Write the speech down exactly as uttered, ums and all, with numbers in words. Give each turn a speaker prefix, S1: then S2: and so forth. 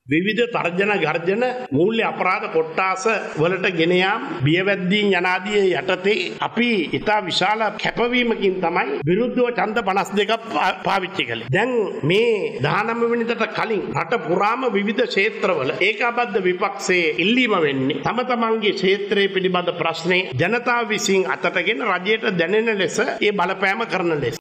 S1: විවිධ තර්ජන ගර්ජන මූල්‍ය අපරාධ කොට්ටාස වලට ගෙන යාම බියවැද්දීන් යනාදී යටතේ අපි ඉතා විශාල කැපවීමකින් තමයි විරුද්ධව ඡන්ද පනස් දෙකක් පාවිච්චි කළේ. දැන් මේ දහනවය වෙනිදාට කලින් රට පුරාම විවිධ ක්ෂේත්‍රවල ඒකාබද්ධ විපක්ෂයේ ඉල්ලීම වෙන්නේ තම තමන්ගේ ක්ෂේත්‍රයේ පිළිබඳ ප්‍රශ්නේ ජනතාව විසින් අතටගෙන රජයට දැනෙන ලෙස ඒ බලපෑම කරන ලෙස.